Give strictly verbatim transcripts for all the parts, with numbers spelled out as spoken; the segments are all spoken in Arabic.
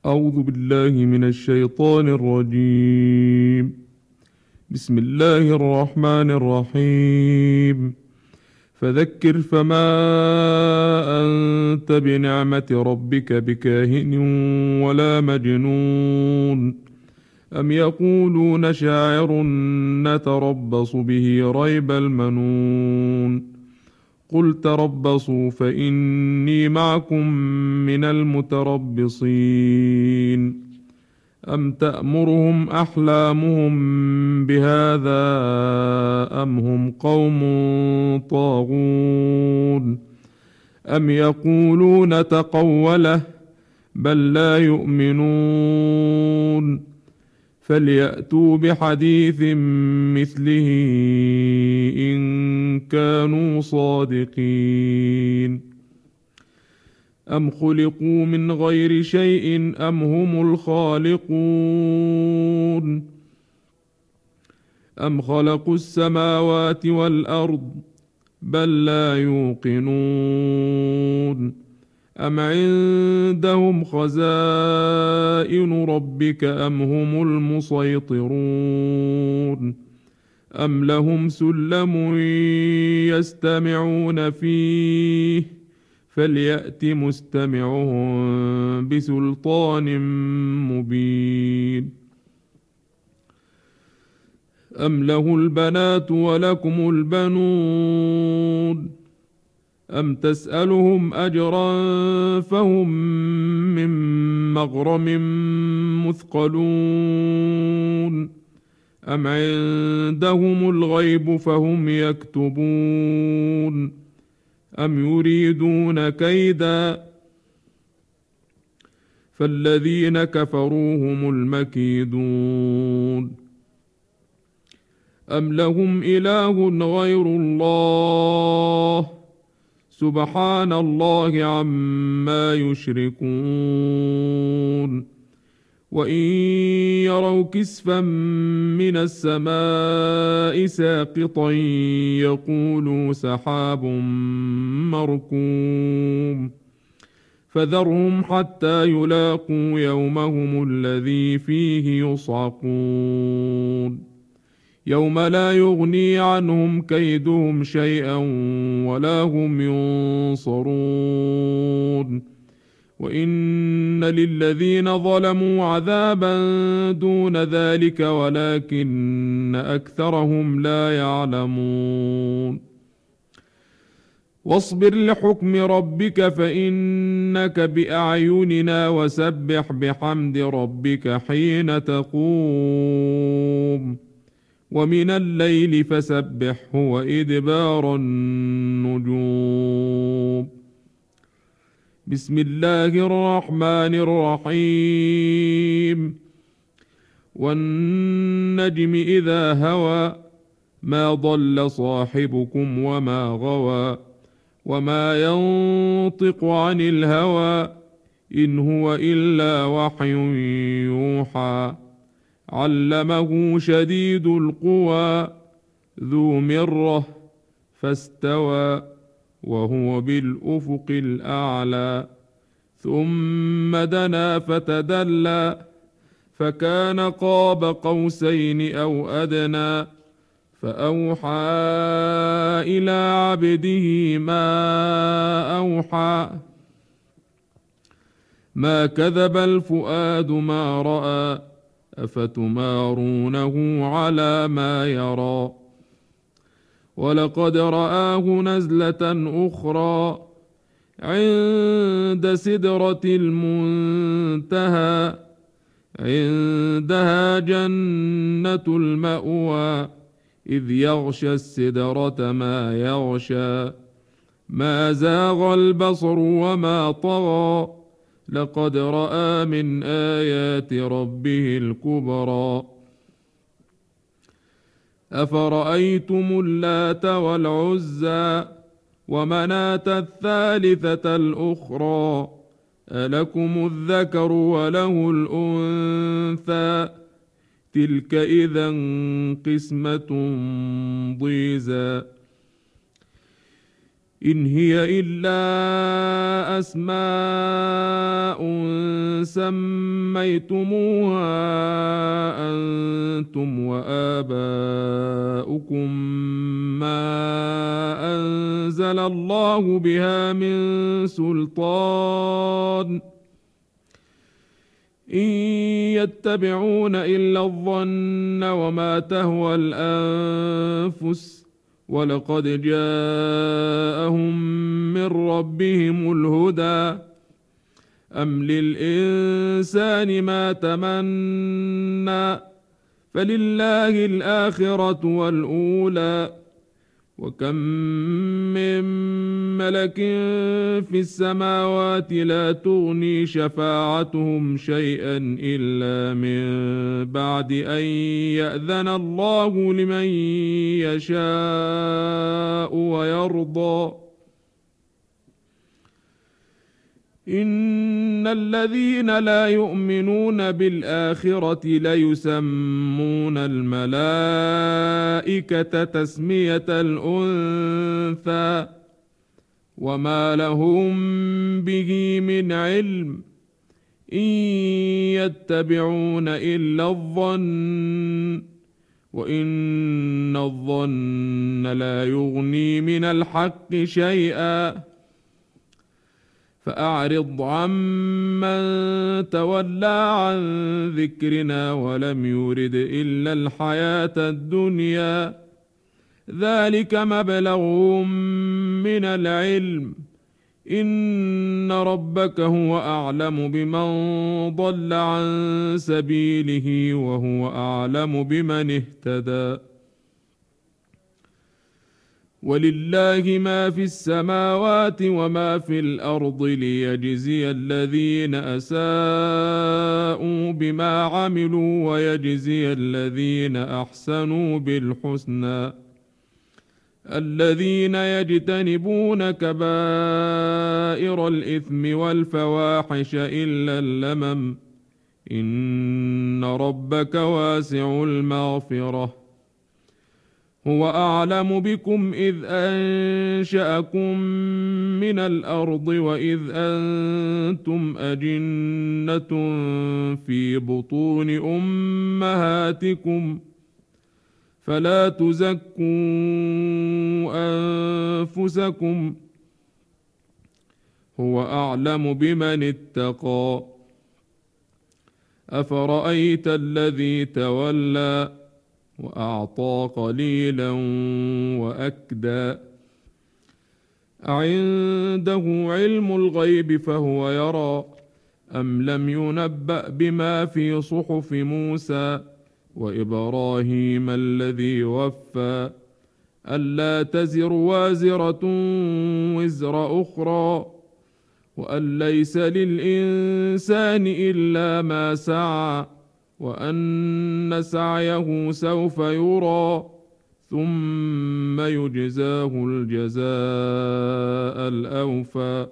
أعوذ بالله من الشيطان الرجيم. بسم الله الرحمن الرحيم. فذكر فما أنت بنعمة ربك بكاهن ولا مجنون. أم يقولون شاعر نتربص به ريب المنون. قل تربصوا فإني معكم من المتربصين. أم تأمرهم أحلامهم بهذا أم هم قوم طاغون. أم يقولون تقوله بل لا يؤمنون. فليأتوا بحديث مثله إن كانوا صادقين. أم خلقوا من غير شيء أم هم الخالقون. أم خلقوا السماوات والأرض بل لا يوقنون. أم عندهم خزائن ربك أم هم المسيطرون. أم لهم سلم يستمعون فيه فليأت مستمعهم بسلطان مبين. أم له البنات ولكم البنون. أم تسألهم أجرا فهم من مغرم مثقلون. أم عندهم الغيب فهم يكتبون. أم يريدون كيدا فالذين كفروا هم المكيدون. أم لهم إله غير الله سبحان الله عما يشركون. وإن يروا كسفا من السماء ساقطا يقولوا سحاب مركوم. فذرهم حتى يلاقوا يومهم الذي فيه يصعقون. يوم لا يغني عنهم كيدهم شيئا ولا هم ينصرون. وإن للذين ظلموا عذابا دون ذلك ولكن أكثرهم لا يعلمون. واصبر لحكم ربك فإنك بأعيننا وسبح بحمد ربك حين تقوم. ومن الليل فسبحه وإدبار النجوم. بسم الله الرحمن الرحيم. والنجم إذا هوى ما ضل صاحبكم وما غوى وما ينطق عن الهوى إن هو إلا وحي يوحى. علمه شديد القوى ذو مرة فاستوى وهو بالأفق الأعلى. ثم دنا فتدلى فكان قاب قوسين أو أدنى. فأوحى إلى عبده ما أوحى. ما كذب الفؤاد ما رأى أفتمارونه على ما يرى. ولقد رآه نزلة أخرى عند سدرة المنتهى. عندها جنة المأوى إذ يغشى السدرة ما يغشى. ما زاغ البصر وما طغى. لقد رأى من آيات ربه الكبرى. أفرأيتم اللات والعزى ومناة الثالثة الأخرى ألكم الذكر وله الأنثى تلك إذا قسمة ضيزى. إن هي إلا أسماء سميتموها أنتم وآباؤكم ما أنزل الله بها من سلطان إن يتبعون إلا الظن وما تهوى الأنفس ولقد جاءهم من ربهم الهدى أم للإنسان ما تمنى فلله الآخرة والأولى وكم من ملك في السماوات لا تغني شفاعتهم شيئا إلا من بعد أن يأذن الله لمن يشاء ويرضى إن الذين لا يؤمنون بالآخرة ليسمون الملائكة تسمية الأنثى وما لهم به من علم إن يتبعون إلا الظن وإن الظن لا يغني من الحق شيئا فأعرض عمن تولى عن ذكرنا ولم يرد إلا الحياة الدنيا ذلك مبلغهم من العلم إن ربك هو أعلم بمن ضل عن سبيله وهو أعلم بمن اهتدى ولله ما في السماوات وما في الأرض ليجزي الذين أساءوا بما عملوا ويجزي الذين أحسنوا بالحسنى الذين يجتنبون كبائر الإثم والفواحش إلا اللمم إن ربك واسع المغفرة هو أعلم بكم إذ أنشأكم من الأرض وإذ أنتم أجنة في بطون أمهاتكم فلا تزكوا أنفسكم هو أعلم بمن اتقى أفرأيت الذي تولى وأعطى قليلا وأكدى أعنده علم الغيب فهو يرى أم لم ينبأ بما في صحف موسى وإبراهيم الذي وفى ألا تزر وازرة وزر أخرى وأن ليس للإنسان إلا ما سعى وأن سعيه سوف يرى ثم يجزاه الجزاء الأوفى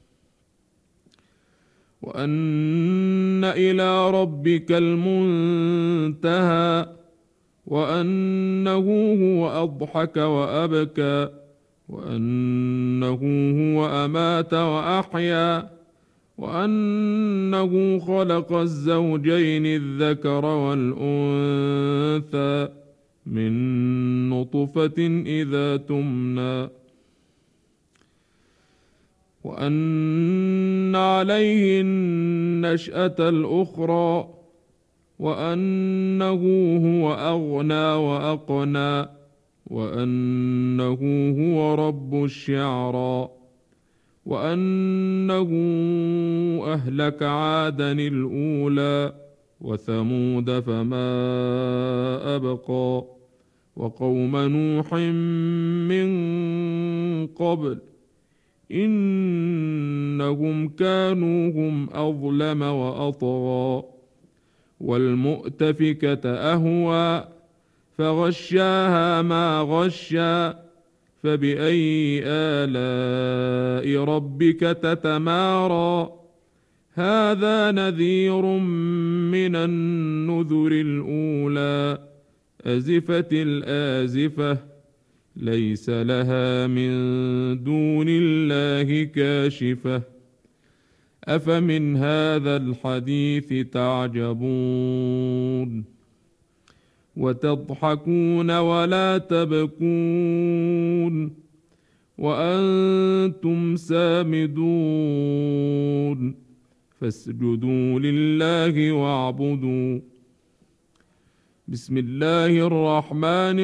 وأن إلى ربك المنتهى وأنه هو أضحك وأبكى وأنه هو أمات وأحيا وأنه خلق الزوجين الذكر والأنثى من نطفة إذا تمنى وأن عليه النشأة الأخرى وأنه هو أغنى وأقنى وأنه هو رب الشعرى وأنه أهلك عادا الأولى وثمود فما أبقى وقوم نوح من قبل إنهم كانوا هم أظلم وأطغى والمؤتفكة أهوى فغشاها ما غشى فبأي آلاء ربك تتمارى هذا نذير من النذر الأولى أزفت الآزفة ليس لها من دون الله كاشفة أفمن هذا الحديث تعجبون وتضحكون ولا تبكون وأنتم سامدون فاسجدوا لله واعبدوا. بسم الله الرحمن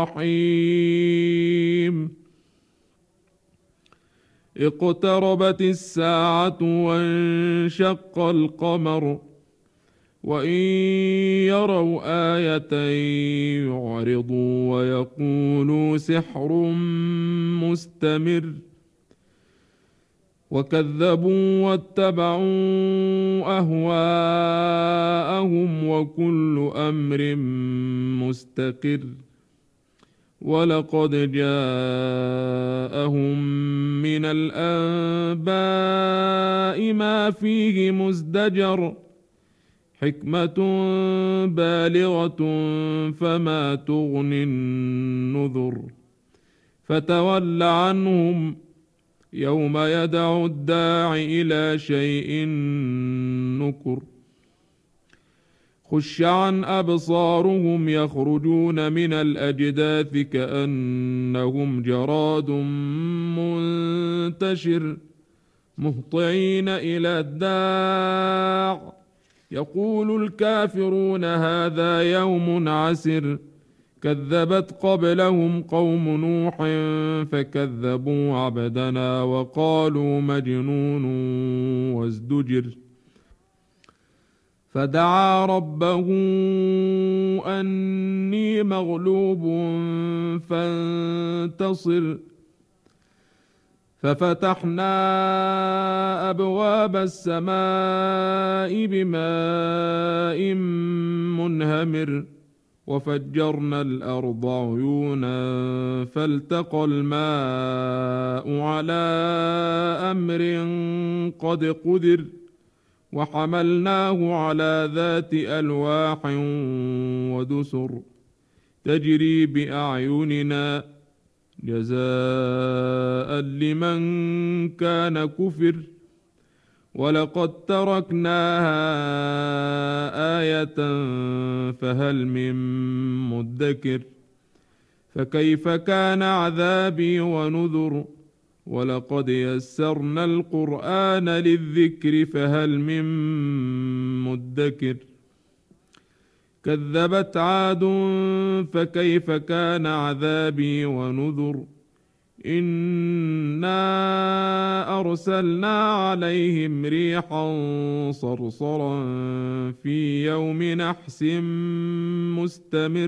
الرحيم. اقتربت الساعة وانشق القمر وإن يروا آية يعرضوا ويقولوا سحر مستمر وكذبوا واتبعوا أهواءهم وكل أمر مستقر ولقد جاءهم من الأنباء ما فيه مزدجر حكمة بالغة فما تغني النذر فتول عنهم يوم يدعو الداع إلى شيء نكر خش عن أبصارهم يخرجون من الأجداث كأنهم جراد منتشر مهطعين إلى الداع يقول الكافرون هذا يوم عسر كذبت قبلهم قوم نوح فكذبوا عبدنا وقالوا مجنون وازدجر فدعا ربه أني مغلوب فانتصر ففتحنا أبواب السماء بماء منهمر وفجرنا الأرض عيونا فالتقى الماء على أمر قد قدر وحملناه على ذات ألواح ودسر تجري بأعيننا جزاء لمن كان كفر ولقد تركناها آية فهل من مدكر فكيف كان عذابي ونذر ولقد يسرنا القرآن للذكر فهل من مدكر كذبت عاد فكيف كان عذابي ونذر إنا أرسلنا عليهم ريحا صرصرا في يوم نحس مستمر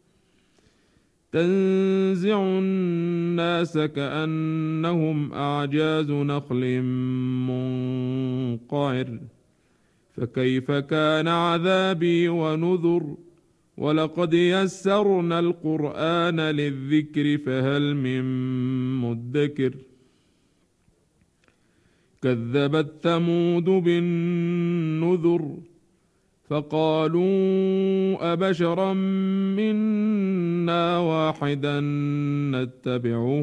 تنزع الناس كأنهم أعجاز نخل منقعر فكيف كان عذابي ونذر ولقد يسرنا القرآن للذكر فهل من مدكر كذبت ثمود بالنذر فقالوا أبشرا منا واحدا نتبعه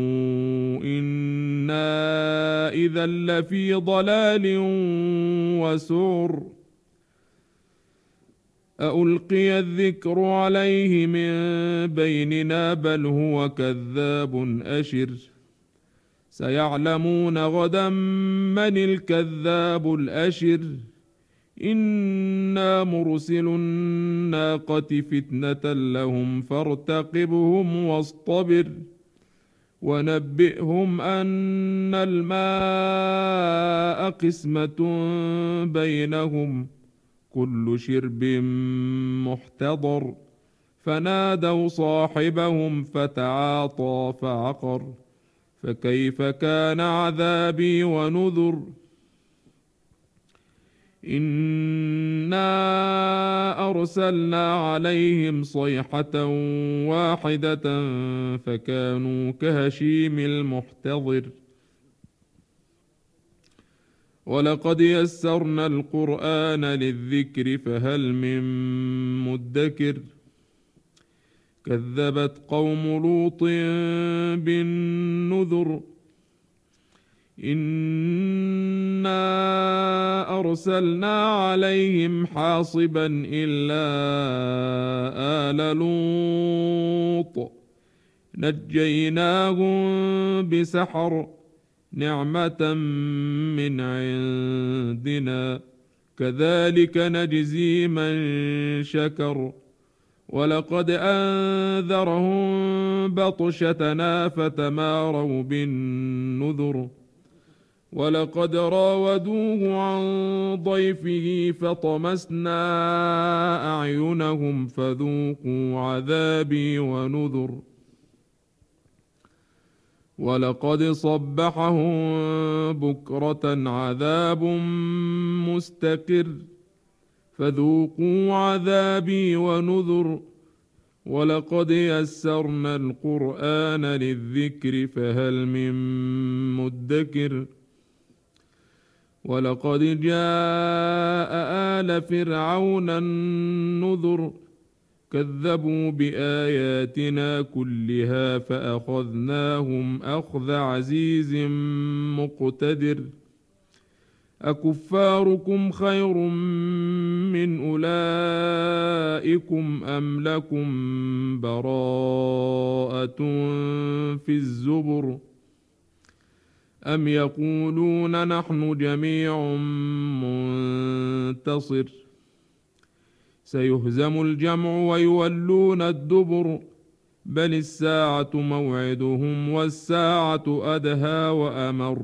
إنا إذا لفي ضلال وسعر ألقي الذكر عليه من بيننا بل هو كذاب أشر سيعلمون غدا من الكذاب الأشر إنا مرسل الناقة فتنة لهم فارتقبهم واصطبر ونبئهم أن الماء قسمة بينهم كل شرب محتضر فنادوا صاحبهم فتعاطى فعقر فكيف كان عذابي ونذر إنا أرسلنا عليهم صيحة واحدة فكانوا كهشيم المحتضر ولقد يسرنا القرآن للذكر فهل من مدكر كذبت قوم لوط بالنذر إنا أرسلنا عليهم حاصبا إلا آل لوط نجيناهم بسحر نعمة من عندنا كذلك نجزي من شكر ولقد أنذرهم بطشتنا فتماروا بالنذر ولقد راودوه عن ضيفه فطمسنا أعينهم فذوقوا عذابي ونذر ولقد صبحهم بكرة عذاب مستقر فذوقوا عذابي ونذر ولقد يسرنا القرآن للذكر فهل من مدكر ولقد جاء آل فرعون النذر كذبوا بآياتنا كلها فأخذناهم أخذ عزيز مقتدر أكفاركم خير من أولئكم أم لكم براءة في الزبر أم يقولون نحن جميع منتصر سيهزم الجمع ويولون الدبر بل الساعة موعدهم والساعة أدهى وأمر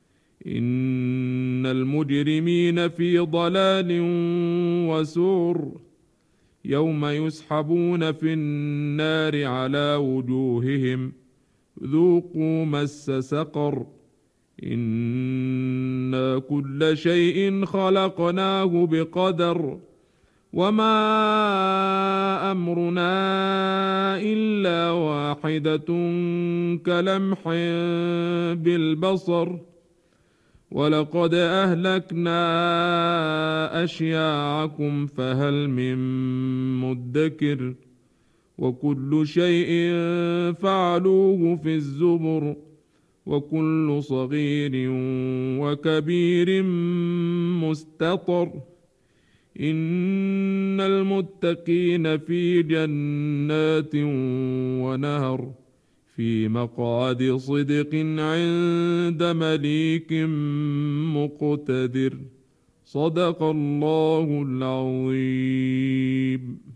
إن المجرمين في ضلال وسعر يوم يسحبون في النار على وجوههم ذوقوا مس سقر إنا كل شيء خلقناه بقدر وما أمرنا إلا واحدة كلمح بالبصر ولقد أهلكنا أشياعكم فهل من مدكر وكل شيء فعلوه في الزبر وكل صغير وكبير مستطر إن المتقين في جنات ونهر في مقعد صدق عند مليك مقتدر صدق الله العظيم.